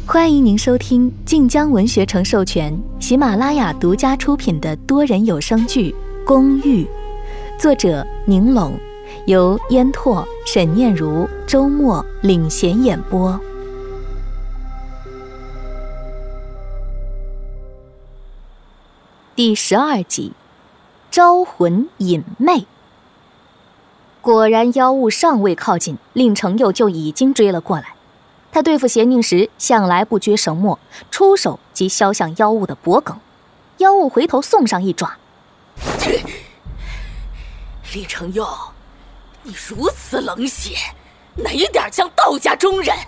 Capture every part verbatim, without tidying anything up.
欢迎您收听晋江文学城授权、喜马拉雅独家出品的多人有声剧《公寓》，作者宁拢，由烟拓、沈念如、周末领衔演播。第十二集，招魂引魅。果然妖物尚未靠近，令程佑就已经追了过来。他对付邪佞时向来不拘绳墨，出手即削向妖物的脖颈。妖物回头送上一爪。 李程佑，你如此冷血，哪一点像道家中人？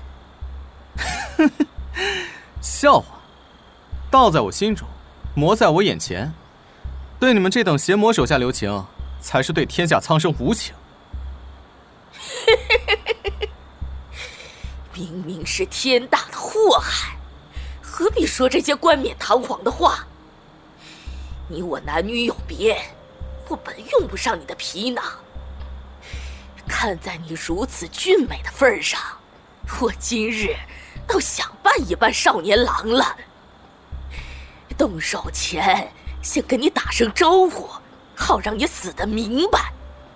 笑话，道在我心中，魔在我眼前。对你们这等邪魔手下留情，才是对天下苍生无情。 明明是天大的祸害，何必说这些冠冕堂皇的话？你我男女有别，我本用不上你的皮囊。看在你如此俊美的份上，我今日倒想扮一扮少年郎了。动手前先跟你打声招呼，好让你死得明白。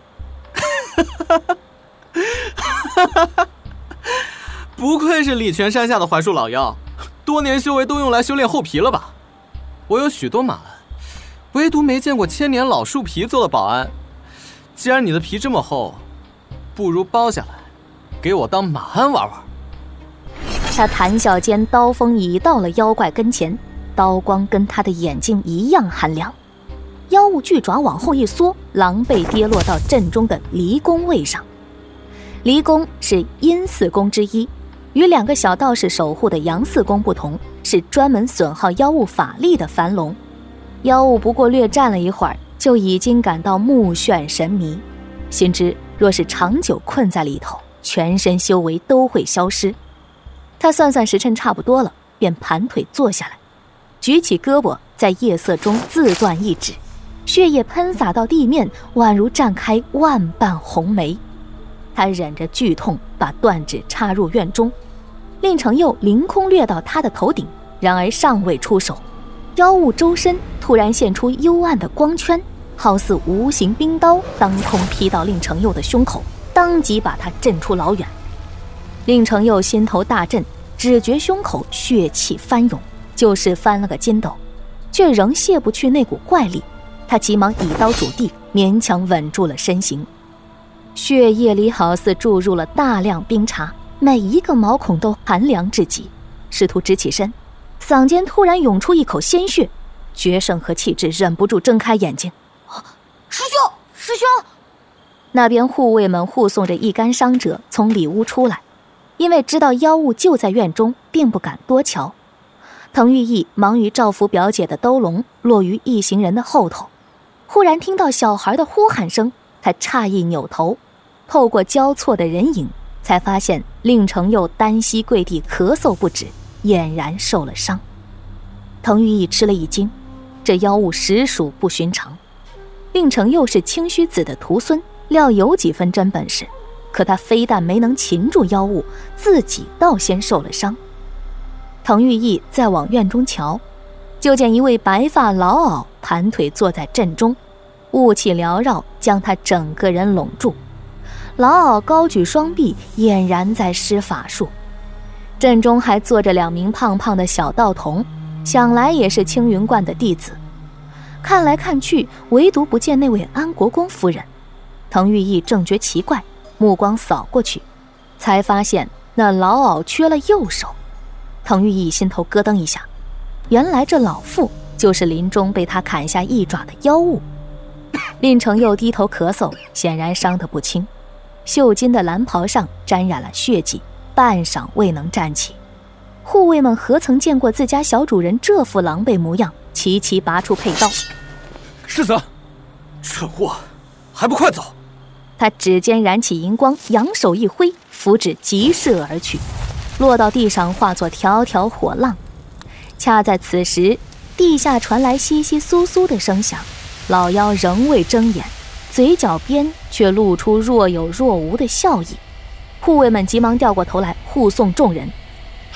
不愧是礼泉山下的槐树老妖，多年修为都用来修炼厚皮了吧？我有许多马鞍，唯独没见过千年老树皮做的保安。既然你的皮这么厚，不如剥下来，给我当马鞍玩玩。 他谈笑间，刀锋已到了妖怪跟前，刀光跟他的眼睛一样寒凉。妖物巨爪往后一缩，狼狈跌落到阵中的离宫位上。离宫是阴四宫之一，与两个小道士守护的阳四宫不同，是专门损耗妖物法力的樊笼。妖物不过略站了一会儿，就已经感到目眩神迷，心知若是长久困在里头，全身修为都会消失。他算算时辰差不多了，便盘腿坐下来，举起胳膊在夜色中自断一指，血液喷洒到地面，宛如绽开万瓣红梅。他忍着剧痛，把断指插入院中。令程佑凌空掠到他的头顶，然而尚未出手，妖物周身突然现出幽暗的光圈，好似无形冰刀，当空劈到令程佑的胸口，当即把他震出老远。令程佑心头大震，只觉胸口血气翻涌，就是翻了个筋斗，却仍卸不去那股怪力。他急忙以刀主地，勉强稳住了身形。血液里好似注入了大量冰茶，每一个毛孔都寒凉至极。试图直起身，嗓间突然涌出一口鲜血，决胜和气质忍不住睁开眼睛。 师兄，师兄！ 那边护卫们护送着一干伤者从里屋出来，因为知道妖物就在院中，并不敢多瞧。滕玉义忙于照拂表姐的兜笼，落于一行人的后头。忽然听到小孩的呼喊声，他诧异扭头，透过交错的人影，才发现令程佑单膝跪地咳嗽不止，俨然受了伤。滕玉义吃了一惊，这妖物实属不寻常。令程佑是清虚子的徒孙，料有几分真本事，可他非但没能擒住妖物，自己倒先受了伤。滕玉义再往院中瞧，就见一位白发老媪盘腿坐在阵中，雾气缭绕，将他整个人拢住。老媪高举双臂，俨然在施法术。阵中还坐着两名胖胖的小道童，想来也是青云观的弟子。看来看去，唯独不见那位安国公夫人。滕玉义正觉奇怪，目光扫过去，才发现那老媪缺了右手。滕玉义心头咯噔一下，原来这老妇就是林中被他砍下一爪的妖物。令程佑低头咳嗽，显然伤得不轻，绣金的蓝袍上沾染了血迹，半晌未能站起。护卫们何曾见过自家小主人这副狼狈模样，齐齐拔出佩刀。 世子，蠢货，还不快走！ 他指尖燃起银光，扬手一挥，符纸急射而去，落到地上化作条条火浪。恰在此时，地下传来窸窸窣窣的声响，老妖仍未睁眼，嘴角边却露出若有若无的笑意。护卫们急忙掉过头来护送众人。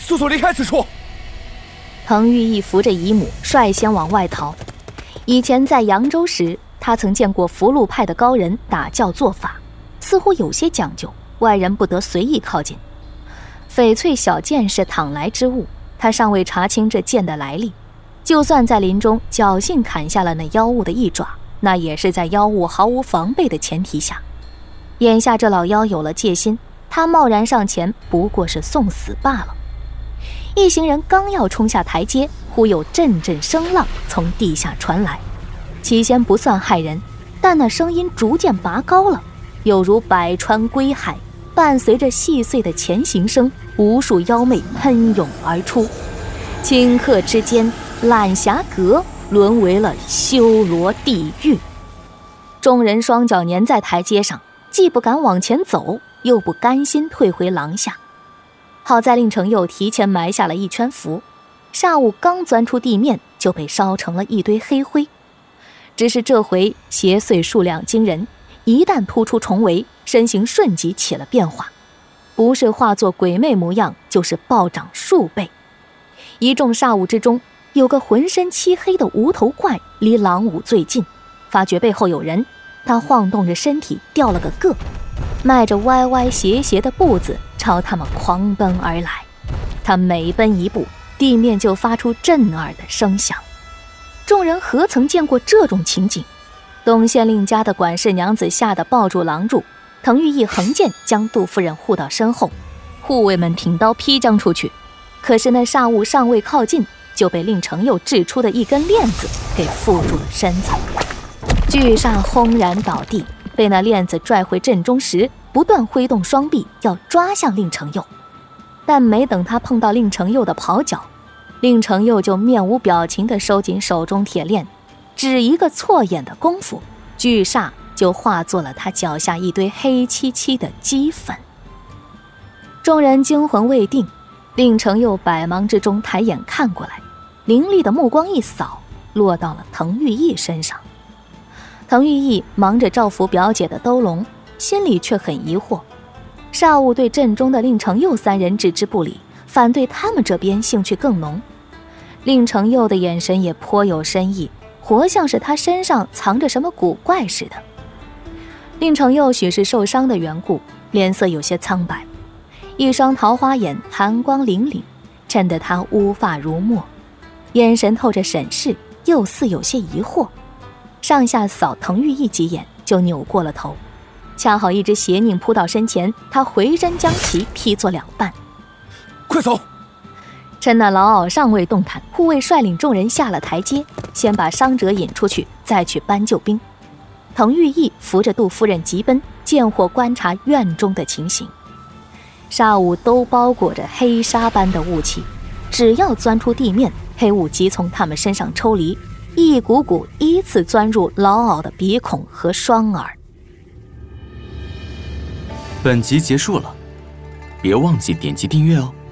速速离开此处！ 滕玉义扶着姨母率先往外逃。以前在扬州时，他曾见过福禄派的高人打教做法，似乎有些讲究，外人不得随意靠近。翡翠小剑是倘来之物，他尚未查清这剑的来历，就算在林中侥幸砍下了那妖物的一爪，那也是在妖物毫无防备的前提下。眼下这老妖有了戒心，他贸然上前不过是送死罢了。一行人刚要冲下台阶，忽有阵阵声浪从地下传来，起先不算骇人，但那声音逐渐拔高了，有如百川归海，伴随着细碎的前行声，无数妖魅喷涌而出，顷刻之间，揽霞阁沦为了修罗地狱。众人双脚粘在台阶上，既不敢往前走，又不甘心退回廊下。好在令程佑提前埋下了一圈符，煞物刚钻出地面就被烧成了一堆黑灰。只是这回邪祟数量惊人，一旦突出重围，身形瞬即起了变化，不是化作鬼魅模样，就是暴涨数倍。一众煞物之中，有个浑身漆黑的无头怪离狼舞最近，发觉背后有人，他晃动着身体掉了个个，迈着歪歪斜斜的步子朝他们狂奔而来。他每奔一步，地面就发出震耳的声响。众人何曾见过这种情景？东县令家的管事娘子吓得抱住廊柱，滕玉义横剑将杜夫人护到身后，护卫们挺刀劈将出去。可是那煞物尚未靠近，就被令程佑掷出的一根链子给缚住了身子。巨煞轰然倒地，被那链子拽回阵中时，不断挥动双臂要抓向令程佑，但没等他碰到令程佑的袍角，令程佑就面无表情地收紧手中铁链，只一个错眼的功夫，巨煞就化作了他脚下一堆黑漆漆的齑粉。众人惊魂未定，令程佑百忙之中抬眼看过来，凌厉的目光一扫，落到了滕玉义身上。滕玉义忙着照拂表姐的兜笼，心里却很疑惑，煞物对阵中的令程佑三人置之不理，反对他们这边兴趣更浓。令程佑的眼神也颇有深意，活像是他身上藏着什么古怪似的。令程佑许是受伤的缘故，脸色有些苍白，一双桃花眼寒光凛凛，衬得他乌发如墨，眼神透着审视，又似有些疑惑。上下扫滕玉义几眼，就扭过了头，恰好一只邪佞扑到身前，他回身将其劈作两半。 快走！ 趁那老媪尚未动弹，护卫率领众人下了台阶，先把伤者引出去，再去搬救兵。滕玉义扶着杜夫人急奔，见火观察院中的情形。煞物都包裹着黑纱般的雾气，只要钻出地面，黑雾即从他们身上抽离，一股股依次钻入老媪的鼻孔和双耳。 本集结束了，别忘记点击订阅哦。